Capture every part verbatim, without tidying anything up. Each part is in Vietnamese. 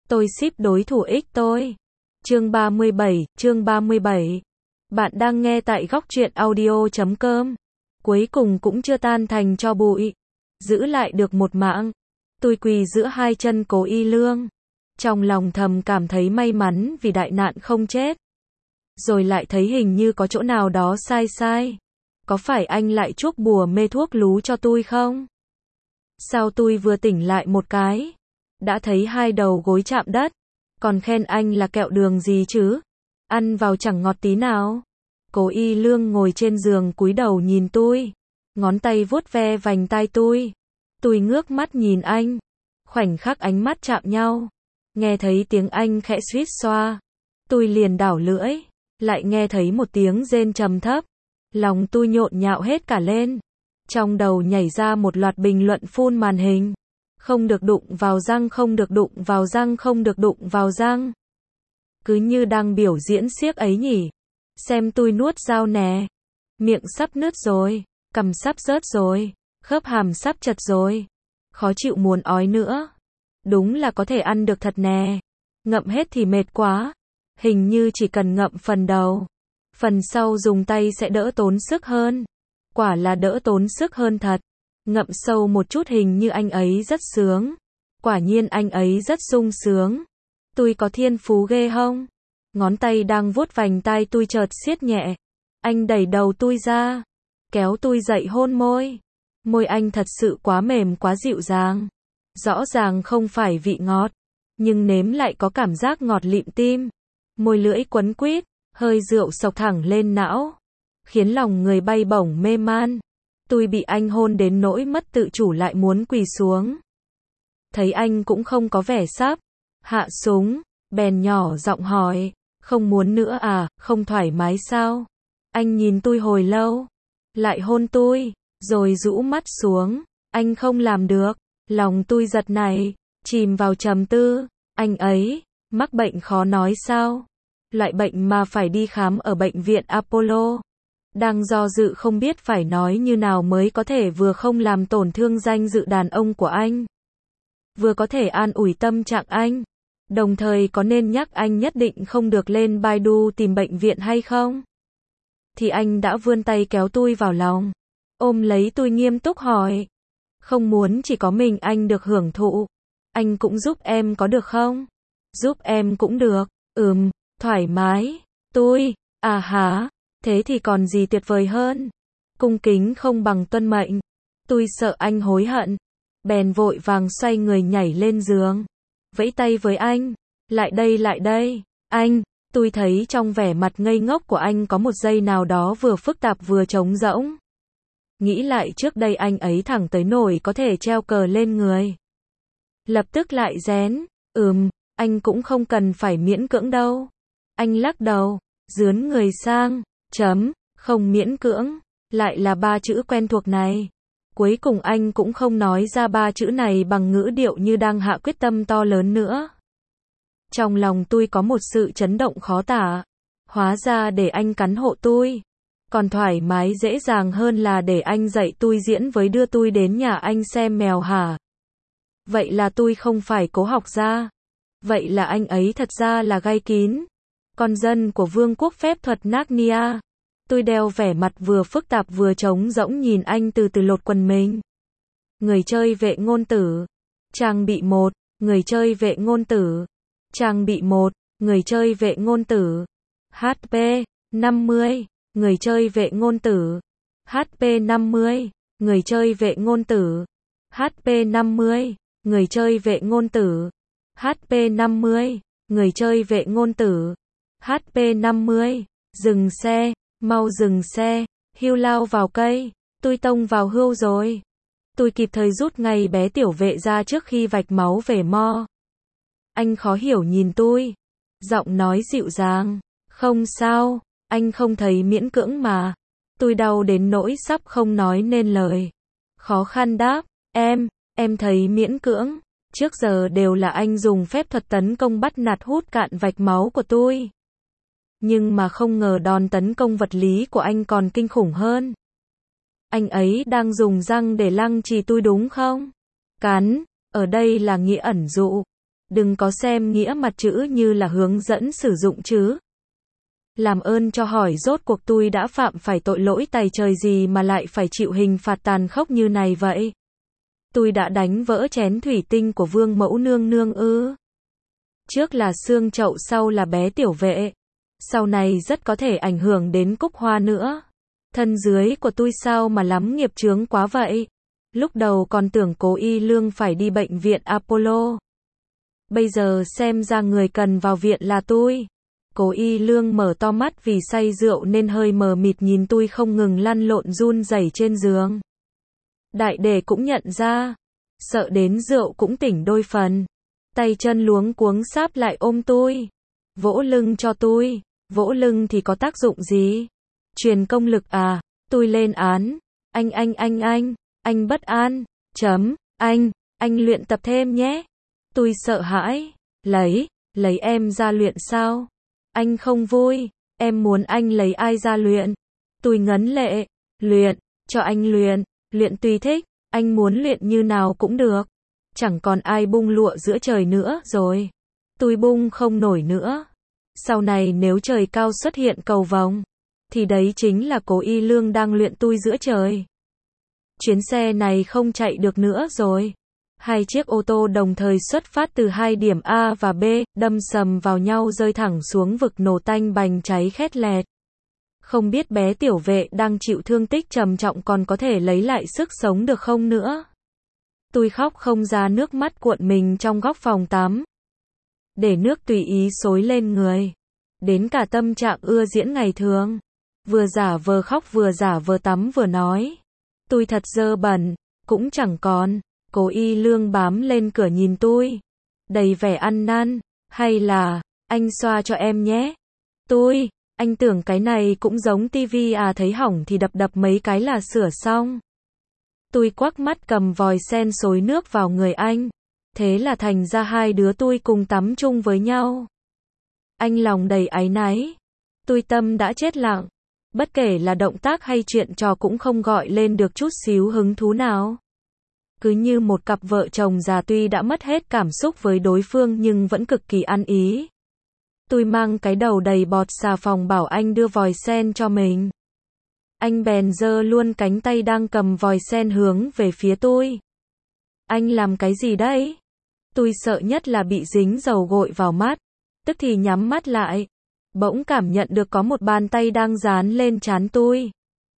Tôi ship đối thủ ích tôi. Chương ba mươi bảy, chương ba mươi bảy. Bạn đang nghe tại góc truyện audio chấm com. Cuối cùng cũng chưa tan thành tro bụi. Giữ lại được một mạng. Tôi quỳ giữa hai chân Cố Y Lương. Trong lòng thầm cảm thấy may mắn vì đại nạn không chết. Rồi lại thấy hình như có chỗ nào đó sai sai. Có phải anh lại chuốc bùa mê thuốc lú cho tôi không? Sao tôi vừa tỉnh lại một cái, đã thấy hai đầu gối chạm đất, còn khen anh là kẹo đường gì chứ? Ăn vào chẳng ngọt tí nào. Cố Y Lương ngồi trên giường cúi đầu nhìn tôi, ngón tay vuốt ve vành tai tôi. Tôi ngước mắt nhìn anh, khoảnh khắc ánh mắt chạm nhau, nghe thấy tiếng anh khẽ suýt xoa. Tôi liền đảo lưỡi, lại nghe thấy một tiếng rên trầm thấp. Lòng tôi nhộn nhạo hết cả lên. Trong đầu nhảy ra một loạt bình luận phun màn hình. Không được đụng vào răng, không được đụng vào răng, không được đụng vào răng. Cứ như đang biểu diễn xiếc ấy nhỉ. Xem tôi nuốt dao nè. Miệng sắp nứt rồi, cằm sắp rớt rồi, khớp hàm sắp chật rồi. Khó chịu muốn ói nữa. Đúng là có thể ăn được thật nè. Ngậm hết thì mệt quá. Hình như chỉ cần ngậm phần đầu, phần sau dùng tay sẽ đỡ tốn sức hơn. Quả là đỡ tốn sức hơn thật. Ngậm sâu một chút hình như anh ấy rất sướng. Quả nhiên anh ấy rất sung sướng. Tôi có thiên phú ghê không? Ngón tay đang vuốt vành tai tôi chợt siết nhẹ. Anh đẩy đầu tôi ra, kéo tôi dậy hôn môi. Môi anh thật sự quá mềm, quá dịu dàng. Rõ ràng không phải vị ngọt, nhưng nếm lại có cảm giác ngọt lịm tim. Môi lưỡi quấn quýt, hơi rượu xộc thẳng lên não, khiến lòng người bay bổng mê man. Tôi bị anh hôn đến nỗi mất tự chủ lại muốn quỳ xuống. Thấy anh cũng không có vẻ sắp hạ súng, bèn nhỏ giọng hỏi, không muốn nữa à, không thoải mái sao? Anh nhìn tôi hồi lâu, lại hôn tôi, rồi rũ mắt xuống. Anh không làm được. Lòng tôi giật nảy, chìm vào trầm tư. Anh ấy mắc bệnh khó nói sao? Loại bệnh mà phải đi khám ở bệnh viện Apollo. Đang do dự không biết phải nói như nào mới có thể vừa không làm tổn thương danh dự đàn ông của anh, vừa có thể an ủi tâm trạng anh. Đồng thời có nên nhắc anh nhất định không được lên Baidu tìm bệnh viện hay không? Thì anh đã vươn tay kéo tôi vào lòng, ôm lấy tôi nghiêm túc hỏi. Không muốn chỉ có mình anh được hưởng thụ. Anh cũng giúp em có được không? Giúp em cũng được. Ừm, thoải mái. Tôi, à hả? Thế thì còn gì tuyệt vời hơn. Cung kính không bằng tuân mệnh. Tôi sợ anh hối hận, bèn vội vàng xoay người nhảy lên giường, vẫy tay với anh. Lại đây, lại đây. Anh, tôi thấy trong vẻ mặt ngây ngốc của anh có một giây nào đó vừa phức tạp vừa trống rỗng. Nghĩ lại trước đây anh ấy thẳng tới nổi có thể treo cờ lên người. Lập tức lại rén. Ừm, anh cũng không cần phải miễn cưỡng đâu. Anh lắc đầu, dướn người sang. Chấm, không miễn cưỡng. Lại là ba chữ quen thuộc này. Cuối cùng anh cũng không nói ra ba chữ này bằng ngữ điệu như đang hạ quyết tâm to lớn nữa. Trong lòng tôi có một sự chấn động khó tả. Hóa ra để anh cắn hộ tôi còn thoải mái dễ dàng hơn là để anh dạy tôi diễn với đưa tôi đến nhà anh xem mèo hả? Vậy là tôi không phải cố học ra. Vậy là anh ấy thật ra là gai kín. Con dân của vương quốc phép thuật Narnia. Tôi đeo vẻ mặt vừa phức tạp vừa trống rỗng nhìn anh từ từ lột quần mình. Người chơi vệ ngôn tử. Trang bị một. Người chơi vệ ngôn tử. Trang bị một. Người chơi vệ ngôn tử. hát pê năm mươi. Người chơi vệ ngôn tử. hát pê năm mươi. Người chơi vệ ngôn tử. hát pê năm mươi. Người chơi vệ ngôn tử. hát pê năm mươi. Người chơi vệ ngôn tử. hát pê năm mươi. Dừng xe. Mau dừng xe. Hưu lao vào cây. Tôi tông vào hươu rồi. Tôi kịp thời rút ngay bé tiểu vệ ra trước khi vạch máu về mo. Anh khó hiểu nhìn tôi. Giọng nói dịu dàng. Không sao. Anh không thấy miễn cưỡng mà. Tôi đau đến nỗi sắp không nói nên lời. Khó khăn đáp. Em, em thấy miễn cưỡng. Trước giờ đều là anh dùng phép thuật tấn công bắt nạt hút cạn vạch máu của tôi. Nhưng mà không ngờ đòn tấn công vật lý của anh còn kinh khủng hơn. Anh ấy đang dùng răng để lăng trì tôi đúng không? Cắn, ở đây là nghĩa ẩn dụ. Đừng có xem nghĩa mặt chữ như là hướng dẫn sử dụng chứ. Làm ơn cho hỏi rốt cuộc tôi đã phạm phải tội lỗi tày trời gì mà lại phải chịu hình phạt tàn khốc như này vậy? Tôi đã đánh vỡ chén thủy tinh của Vương Mẫu Nương Nương ư? Trước là xương chậu, sau là bé tiểu vệ. Sau này rất có thể ảnh hưởng đến Cúc Hoa nữa. Thân dưới của tôi sao mà lắm nghiệp chướng quá vậy? Lúc đầu còn tưởng Cố Y Lương phải đi bệnh viện Apollo. Bây giờ xem ra người cần vào viện là tôi. Cố Y Lương mở to mắt vì say rượu nên hơi mờ mịt nhìn tôi không ngừng lăn lộn run rẩy trên giường. Đại đề cũng nhận ra, sợ đến rượu cũng tỉnh đôi phần. Tay chân luống cuống sáp lại ôm tôi. Vỗ lưng cho tôi. Vỗ lưng thì có tác dụng gì? Truyền công lực à? Tôi lên án. Anh anh anh anh, anh bất an. Chấm, anh, anh luyện tập thêm nhé. Tôi sợ hãi. Lấy, lấy em ra luyện sao? Anh không vui. Em muốn anh lấy ai ra luyện? Tôi ngấn lệ. Luyện, cho anh luyện. Luyện tùy thích. Anh muốn luyện như nào cũng được. Chẳng còn ai bung lụa giữa trời nữa rồi. Tôi bung không nổi nữa. Sau này nếu trời cao xuất hiện cầu vồng, thì đấy chính là Cố Y Lương đang luyện tôi giữa trời. Chuyến xe này không chạy được nữa rồi. Hai chiếc ô tô đồng thời xuất phát từ hai điểm A và B, đâm sầm vào nhau rơi thẳng xuống vực nổ tanh bành cháy khét lẹt. Không biết bé tiểu vệ đang chịu thương tích trầm trọng còn có thể lấy lại sức sống được không nữa. Tôi khóc không ra nước mắt, cuộn mình trong góc phòng tắm. Để nước tùy ý xối lên người. Đến cả tâm trạng ưa diễn ngày thường. Vừa giả vờ khóc vừa giả vờ tắm vừa nói. Tôi thật dơ bẩn, cũng chẳng còn. Cố Y Lương bám lên cửa nhìn tôi. Đầy vẻ ăn năn. Hay là, anh xoa cho em nhé. Tôi, anh tưởng cái này cũng giống tivi à, thấy hỏng thì đập đập mấy cái là sửa xong. Tôi quắc mắt cầm vòi sen xối nước vào người anh. Thế là thành ra hai đứa tôi cùng tắm chung với nhau. Anh lòng đầy áy náy. Tôi tâm đã chết lặng. Bất kể là động tác hay chuyện trò cũng không gọi lên được chút xíu hứng thú nào. Cứ như một cặp vợ chồng già tuy đã mất hết cảm xúc với đối phương nhưng vẫn cực kỳ ăn ý. Tôi mang cái đầu đầy bọt xà phòng bảo anh đưa vòi sen cho mình. Anh bèn giơ luôn cánh tay đang cầm vòi sen hướng về phía tôi. Anh làm cái gì đấy? Tôi sợ nhất là bị dính dầu gội vào mắt. Tức thì nhắm mắt lại. Bỗng cảm nhận được có một bàn tay đang dán lên trán tôi.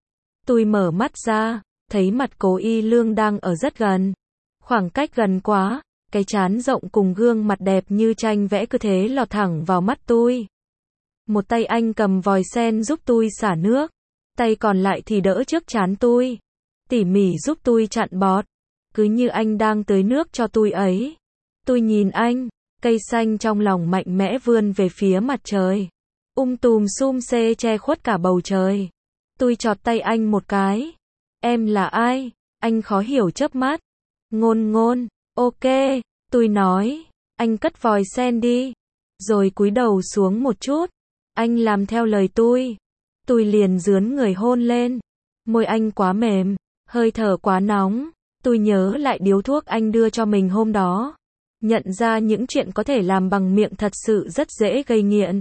Tôi mở mắt ra, thấy mặt Cố Y Lương đang ở rất gần. Khoảng cách gần quá, cái trán rộng cùng gương mặt đẹp như tranh vẽ cứ thế lọt thẳng vào mắt tôi. Một tay anh cầm vòi sen giúp tôi xả nước. Tay còn lại thì đỡ trước trán tôi. Tỉ mỉ giúp tôi chặn bọt. Cứ như anh đang tưới nước cho tôi ấy. Tôi nhìn anh, cây xanh trong lòng mạnh mẽ vươn về phía mặt trời. Um tùm sum xê che khuất cả bầu trời. Tôi chọt tay anh một cái. Em là ai? Anh khó hiểu chớp mắt. Ngôn ngôn, ok, tôi nói. Anh cất vòi sen đi. Rồi cúi đầu xuống một chút. Anh làm theo lời tôi. Tôi liền dướn người hôn lên. Môi anh quá mềm, hơi thở quá nóng. Tôi nhớ lại điếu thuốc anh đưa cho mình hôm đó. Nhận ra những chuyện có thể làm bằng miệng thật sự rất dễ gây nghiện.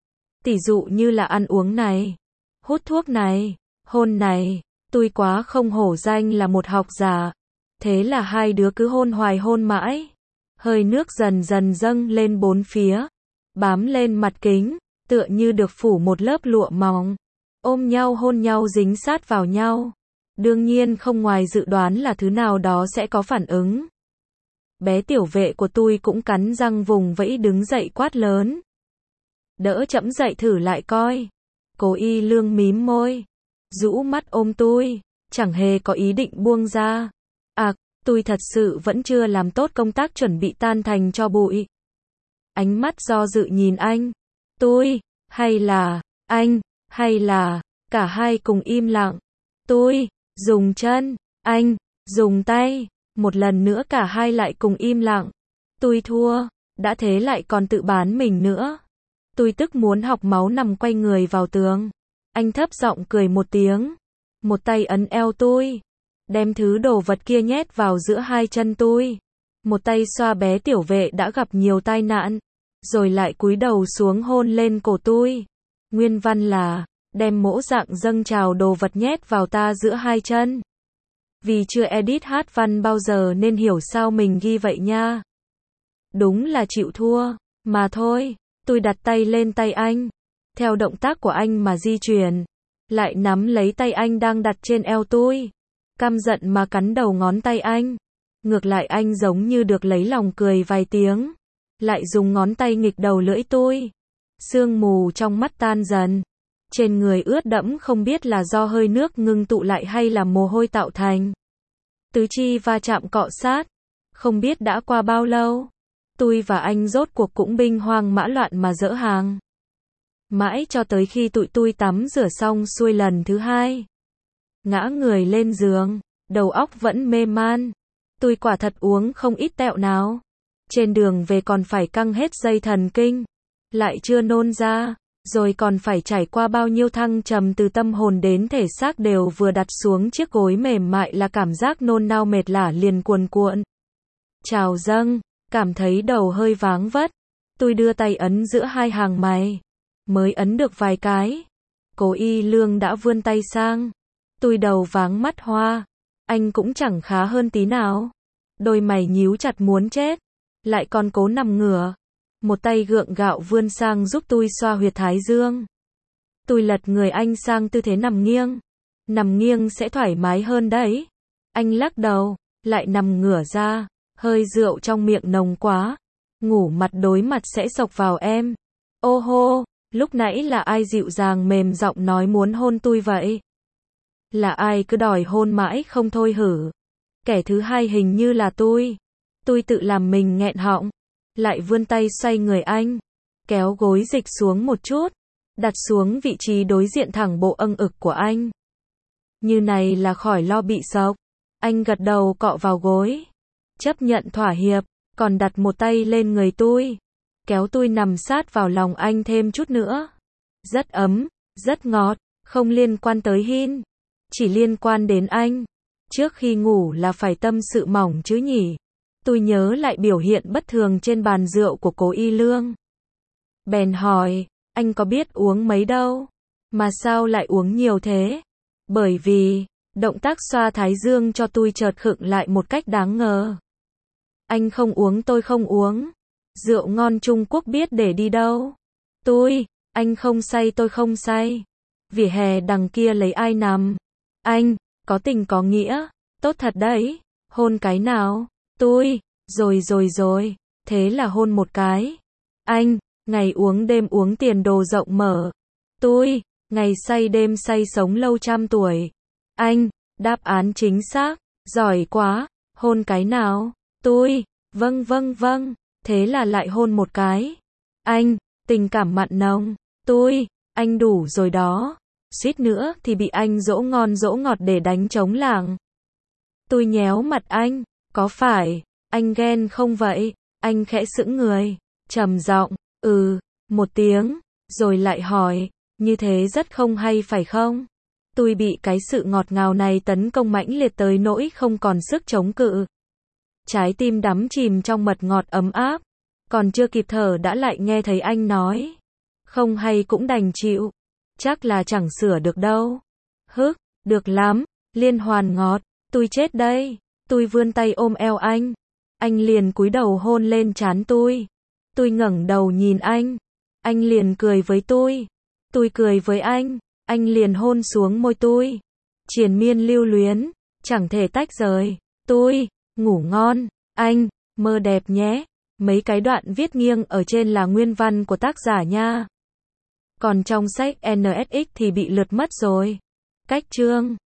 Tỉ dụ như là ăn uống này, hút thuốc này, hôn này. Tôi quá không hổ danh là một học giả. Thế là hai đứa cứ hôn hoài hôn mãi. Hơi nước dần dần dâng lên bốn phía. Bám lên mặt kính, tựa như được phủ một lớp lụa mỏng. Ôm nhau hôn nhau dính sát vào nhau. Đương nhiên không ngoài dự đoán là thứ nào đó sẽ có phản ứng. Bé tiểu vệ của tôi cũng cắn răng vùng vẫy đứng dậy quát lớn. Đỡ chậm dậy thử lại coi. Cố Y Lương mím môi. Rũ mắt ôm tôi. Chẳng hề có ý định buông ra. À, tôi thật sự vẫn chưa làm tốt công tác chuẩn bị tan thành tro bụi. Ánh mắt do dự nhìn anh. Tôi, hay là, anh, hay là, cả hai cùng im lặng. Tôi, dùng chân, anh, dùng tay. Một lần nữa cả hai lại cùng im lặng. Tôi thua, đã thế lại còn tự bán mình nữa. Tôi tức muốn học máu nằm quay người vào tường. Anh thấp giọng cười một tiếng. Một tay ấn eo tôi. Đem thứ đồ vật kia nhét vào giữa hai chân tôi. Một tay xoa bé tiểu vệ đã gặp nhiều tai nạn, rồi lại cúi đầu xuống hôn lên cổ tôi. Nguyên văn là, đem mỗ dạng dâng trào đồ vật nhét vào ta giữa hai chân. Vì chưa edit hát văn bao giờ nên hiểu sao mình ghi vậy nha. Đúng là chịu thua, mà thôi, tôi đặt tay lên tay anh. Theo động tác của anh mà di chuyển, lại nắm lấy tay anh đang đặt trên eo tôi. Căm giận mà cắn đầu ngón tay anh. Ngược lại anh giống như được lấy lòng cười vài tiếng. Lại dùng ngón tay nghịch đầu lưỡi tôi. Sương mù trong mắt tan dần. Trên người ướt đẫm không biết là do hơi nước ngưng tụ lại hay là mồ hôi tạo thành. Tứ chi va chạm cọ sát. Không biết đã qua bao lâu. Tôi và anh rốt cuộc cũng binh hoang mã loạn mà dỡ hàng. Mãi cho tới khi tụi tôi tắm rửa xong xuôi lần thứ hai. Ngã người lên giường, đầu óc vẫn mê man. Tôi quả thật uống không ít tẹo nào. Trên đường về còn phải căng hết dây thần kinh. Lại chưa nôn ra, rồi còn phải trải qua bao nhiêu thăng trầm từ tâm hồn đến thể xác đều vừa đặt xuống chiếc gối mềm mại là cảm giác nôn nao mệt lả liền cuồn cuộn. Trào dâng, cảm thấy đầu hơi váng vất. Tôi đưa tay ấn giữa hai hàng mày. Mới ấn được vài cái. Cố Y Lương đã vươn tay sang. Tôi đầu váng mắt hoa. Anh cũng chẳng khá hơn tí nào. Đôi mày nhíu chặt muốn chết. Lại còn cố nằm ngửa. Một tay gượng gạo vươn sang giúp tôi xoa huyệt thái dương. Tôi lật người anh sang tư thế nằm nghiêng. Nằm nghiêng sẽ thoải mái hơn đấy. Anh lắc đầu, lại nằm ngửa ra. Hơi rượu trong miệng nồng quá. Ngủ mặt đối mặt sẽ sộc vào em. Ô hô, lúc nãy là ai dịu dàng mềm giọng nói muốn hôn tôi vậy? Là ai cứ đòi hôn mãi không thôi hử? Kẻ thứ hai hình như là tôi. Tôi tự làm mình nghẹn họng. Lại vươn tay xoay người anh. Kéo gối dịch xuống một chút. Đặt xuống vị trí đối diện thẳng bộ âng ực của anh. Như này là khỏi lo bị sộc. Anh gật đầu cọ vào gối. Chấp nhận thỏa hiệp. Còn đặt một tay lên người tôi. Kéo tôi nằm sát vào lòng anh thêm chút nữa. Rất ấm, rất ngọt. Không liên quan tới Hin. Chỉ liên quan đến anh. Trước khi ngủ là phải tâm sự mỏng chứ nhỉ. Tôi nhớ lại biểu hiện bất thường trên bàn rượu của Cố Y Lương. Bèn hỏi, anh có biết uống mấy đâu? Mà sao lại uống nhiều thế? Bởi vì, động tác xoa thái dương cho tôi chợt khựng lại một cách đáng ngờ. Anh không uống tôi không uống. Rượu ngon Trung Quốc biết để đi đâu? Tôi, anh không say tôi không say. Vỉa hè đằng kia lấy ai nằm? Anh, có tình có nghĩa, tốt thật đấy. Hôn cái nào? Tôi, rồi rồi rồi, thế là hôn một cái. Anh, ngày uống đêm uống tiền đồ rộng mở. Tôi, ngày say đêm say sống lâu trăm tuổi. Anh, đáp án chính xác, giỏi quá, hôn cái nào? Tôi, vâng vâng vâng, thế là lại hôn một cái. Anh, tình cảm mặn nồng. Tôi, anh đủ rồi đó. Suýt nữa thì bị anh dỗ ngon dỗ ngọt để đánh trống lảng. Tôi nhéo mặt anh, có phải, anh ghen không vậy? Anh khẽ sững người, trầm giọng, ừ, một tiếng, rồi lại hỏi, như thế rất không hay phải không? Tôi bị cái sự ngọt ngào này tấn công mãnh liệt tới nỗi không còn sức chống cự. Trái tim đắm chìm trong mật ngọt ấm áp, còn chưa kịp thở đã lại nghe thấy anh nói, không hay cũng đành chịu, chắc là chẳng sửa được đâu. Hức, được lắm, liên hoàn ngọt, tôi chết đây. Tôi vươn tay ôm eo anh. Anh liền cúi đầu hôn lên trán tôi. Tôi ngẩng đầu nhìn anh. Anh liền cười với tôi. Tôi cười với anh. Anh liền hôn xuống môi tôi. Triền miên lưu luyến, chẳng thể tách rời. Tôi, ngủ ngon. Anh, mơ đẹp nhé. Mấy cái đoạn viết nghiêng ở trên là nguyên văn của tác giả nha. Còn trong sách en ét ích thì bị lượt mất rồi. Cách chương